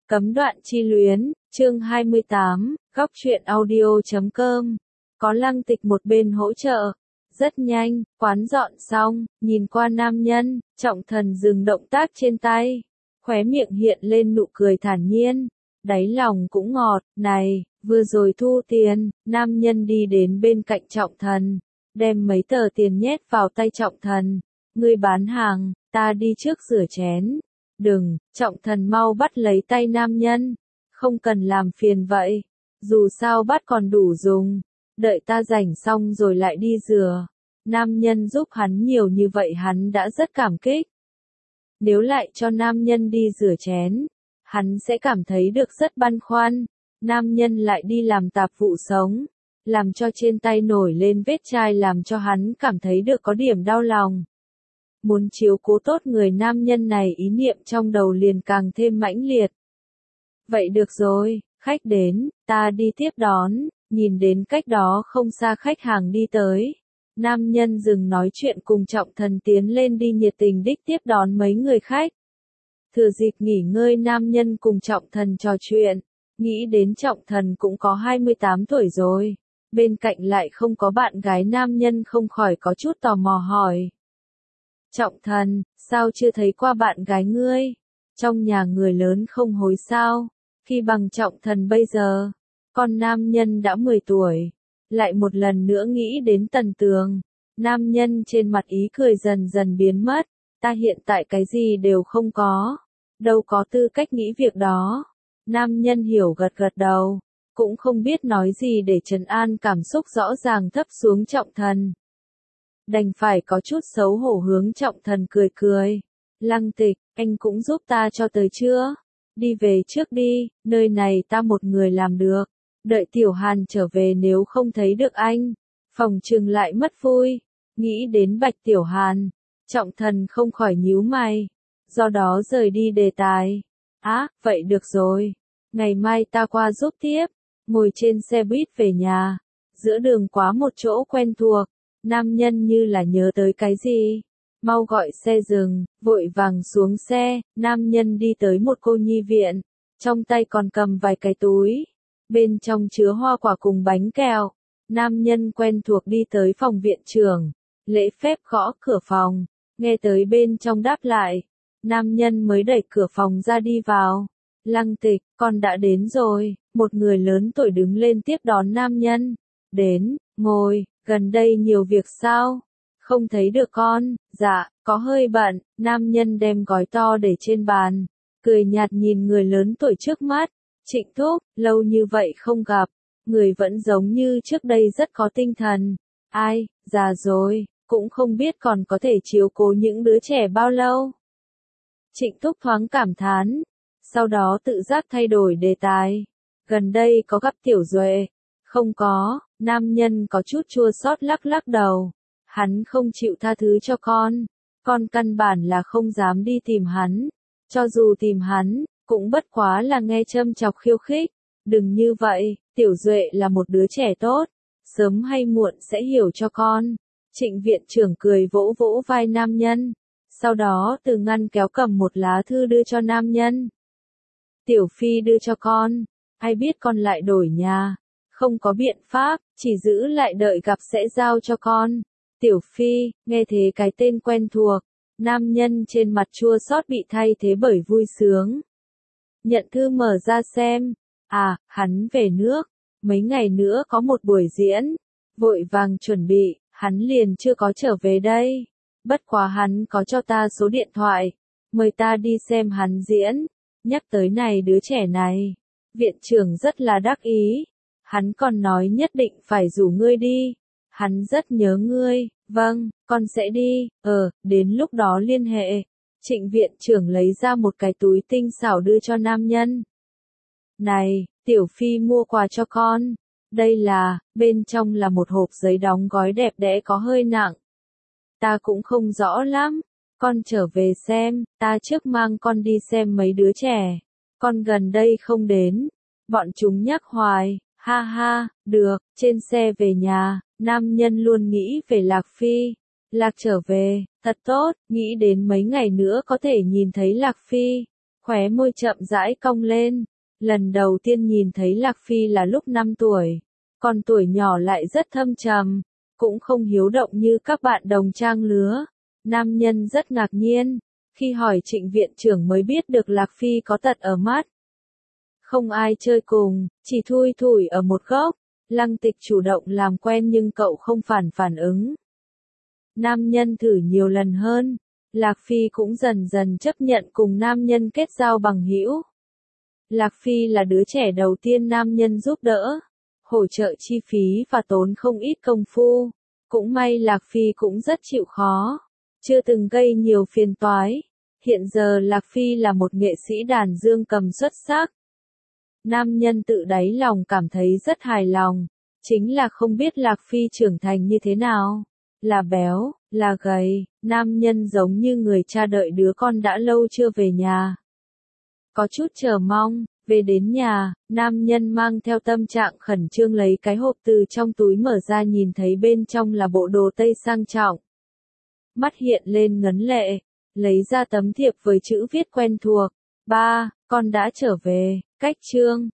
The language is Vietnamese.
Cấm đoạn chi luyến, chương 28, góc truyện audio.com. Có Lăng Tịch một bên hỗ trợ. Rất nhanh, quán dọn xong, nhìn qua nam nhân, Trọng Thần dừng động tác trên tay. Khóe miệng hiện lên nụ cười thản nhiên. Đáy lòng cũng ngọt, này, vừa rồi thu tiền, nam nhân đi đến bên cạnh Trọng Thần. Đem mấy tờ tiền nhét vào tay Trọng Thần. Ngươi bán hàng, ta đi trước rửa chén. Đừng, Trọng Thần mau bắt lấy tay nam nhân. Không cần làm phiền vậy. Dù sao bát còn đủ dùng. Đợi ta rảnh xong rồi lại đi rửa. Nam nhân giúp hắn nhiều như vậy hắn đã rất cảm kích. Nếu lại cho nam nhân đi rửa chén, hắn sẽ cảm thấy được rất băn khoăn. Nam nhân lại đi làm tạp vụ sống, làm cho trên tay nổi lên vết chai làm cho hắn cảm thấy được có điểm đau lòng. Muốn chiếu cố tốt người nam nhân này ý niệm trong đầu liền càng thêm mãnh liệt. Vậy được rồi, khách đến, ta đi tiếp đón. Nhìn đến cách đó không xa khách hàng đi tới. Nam nhân dừng nói chuyện cùng Trọng Thần tiến lên đi nhiệt tình đích tiếp đón mấy người khách. Thừa dịp nghỉ ngơi nam nhân cùng Trọng Thần trò chuyện. Nghĩ đến Trọng Thần cũng có 28 tuổi rồi. Bên cạnh lại không có bạn gái nam nhân không khỏi có chút tò mò hỏi. Trọng Thần, sao chưa thấy qua bạn gái ngươi? Trong nhà người lớn không hối sao? Khi bằng Trọng Thần bây giờ, con nam nhân đã 10 tuổi. Lại một lần nữa nghĩ đến Tần Tường. Nam nhân trên mặt ý cười dần dần biến mất. Ta hiện tại cái gì đều không có. Đâu có tư cách nghĩ việc đó. Nam nhân hiểu gật gật đầu. Cũng không biết nói gì để trấn an cảm xúc rõ ràng thấp xuống Trọng Thần. Đành phải có chút xấu hổ hướng Trọng Thần cười cười. Lăng Tịch, anh cũng giúp ta cho tới chưa? Đi về trước đi, nơi này ta một người làm được. Đợi Tiểu Hàn trở về nếu không thấy được anh, phòng trừng lại mất vui. Nghĩ đến Bạch Tiểu Hàn, Trọng Thần không khỏi nhíu mày. Do đó rời đi đề tài. Vậy được rồi. Ngày mai ta qua giúp tiếp. Ngồi trên xe buýt về nhà. Giữa đường quá một chỗ quen thuộc. Nam nhân như là nhớ tới cái gì. Mau gọi xe dừng, vội vàng xuống xe. Nam nhân đi tới một cô nhi viện. Trong tay còn cầm vài cái túi. Bên trong chứa hoa quả cùng bánh kẹo. Nam nhân quen thuộc đi tới phòng viện trưởng. Lễ phép gõ cửa phòng. Nghe tới bên trong đáp lại. Nam nhân mới đẩy cửa phòng ra đi vào. Lăng Tịch, con đã đến rồi. Một người lớn tuổi đứng lên tiếp đón nam nhân. Đến, ngồi, gần đây nhiều việc sao? Không thấy được con. Dạ, có hơi bận. Nam nhân đem gói to để trên bàn. Cười nhạt nhìn người lớn tuổi trước mắt. Trịnh Thúc, lâu như vậy không gặp. Người vẫn giống như trước đây rất có tinh thần. Ai, già rồi, cũng không biết còn có thể chiếu cố những đứa trẻ bao lâu. Trịnh Thúc thoáng cảm thán. Sau đó tự giác thay đổi đề tài. Gần đây có gặp Tiểu Duệ? Không có, nam nhân có chút chua xót lắc lắc đầu. Hắn không chịu tha thứ cho con. Con căn bản là không dám đi tìm hắn. Cho dù tìm hắn, cũng bất quá là nghe châm chọc khiêu khích. Đừng như vậy, Tiểu Duệ là một đứa trẻ tốt. Sớm hay muộn sẽ hiểu cho con. Trịnh viện trưởng cười vỗ vỗ vai nam nhân. Sau đó từ ngăn kéo cầm một lá thư đưa cho nam nhân. Tiểu Phi đưa cho con. Ai biết con lại đổi nhà. Không có biện pháp, chỉ giữ lại đợi gặp sẽ giao cho con. Tiểu Phi, nghe thế cái tên quen thuộc. Nam nhân trên mặt chua xót bị thay thế bởi vui sướng. Nhận thư mở ra xem. Hắn về nước. Mấy ngày nữa có một buổi diễn. Vội vàng chuẩn bị, hắn liền chưa có trở về đây. Bất quá hắn có cho ta số điện thoại. Mời ta đi xem hắn diễn. Nhắc tới này đứa trẻ này. Viện trưởng rất là đắc ý. Hắn còn nói nhất định phải rủ ngươi đi. Hắn rất nhớ ngươi. Vâng, con sẽ đi. Đến lúc đó liên hệ. Trịnh viện trưởng lấy ra một cái túi tinh xảo đưa cho nam nhân. Này, Tiểu Phi mua quà cho con. Đây là, bên trong là một hộp giấy đóng gói đẹp đẽ có hơi nặng. Ta cũng không rõ lắm. Con trở về xem, ta trước mang con đi xem mấy đứa trẻ. Con gần đây không đến. Bọn chúng nhắc hoài, ha ha, được, trên xe về nhà, nam nhân luôn nghĩ về Lạc Phi. Lạc trở về, thật tốt, nghĩ đến mấy ngày nữa có thể nhìn thấy Lạc Phi. Khóe môi chậm rãi cong lên. Lần đầu tiên nhìn thấy Lạc Phi là lúc 5 tuổi. Còn tuổi nhỏ lại rất thâm trầm, cũng không hiếu động như các bạn đồng trang lứa. Nam nhân rất ngạc nhiên, khi hỏi Trịnh viện trưởng mới biết được Lạc Phi có tật ở mắt. Không ai chơi cùng, chỉ thui thủi ở một góc. Lăng Tịch chủ động làm quen nhưng cậu không phản ứng. Nam nhân thử nhiều lần hơn, Lạc Phi cũng dần dần chấp nhận cùng nam nhân kết giao bằng hữu. Lạc Phi là đứa trẻ đầu tiên nam nhân giúp đỡ, hỗ trợ chi phí và tốn không ít công phu. Cũng may Lạc Phi cũng rất chịu khó, chưa từng gây nhiều phiền toái. Hiện giờ Lạc Phi là một nghệ sĩ đàn dương cầm xuất sắc. Nam nhân tự đáy lòng cảm thấy rất hài lòng, chính là không biết Lạc Phi trưởng thành như thế nào. Là béo, là gầy, nam nhân giống như người cha đợi đứa con đã lâu chưa về nhà. Có chút chờ mong, về đến nhà, nam nhân mang theo tâm trạng khẩn trương lấy cái hộp từ trong túi mở ra, nhìn thấy bên trong là bộ đồ tây sang trọng. Mắt hiện lên ngấn lệ, lấy ra tấm thiệp với chữ viết quen thuộc. Ba, con đã trở về, cách chương.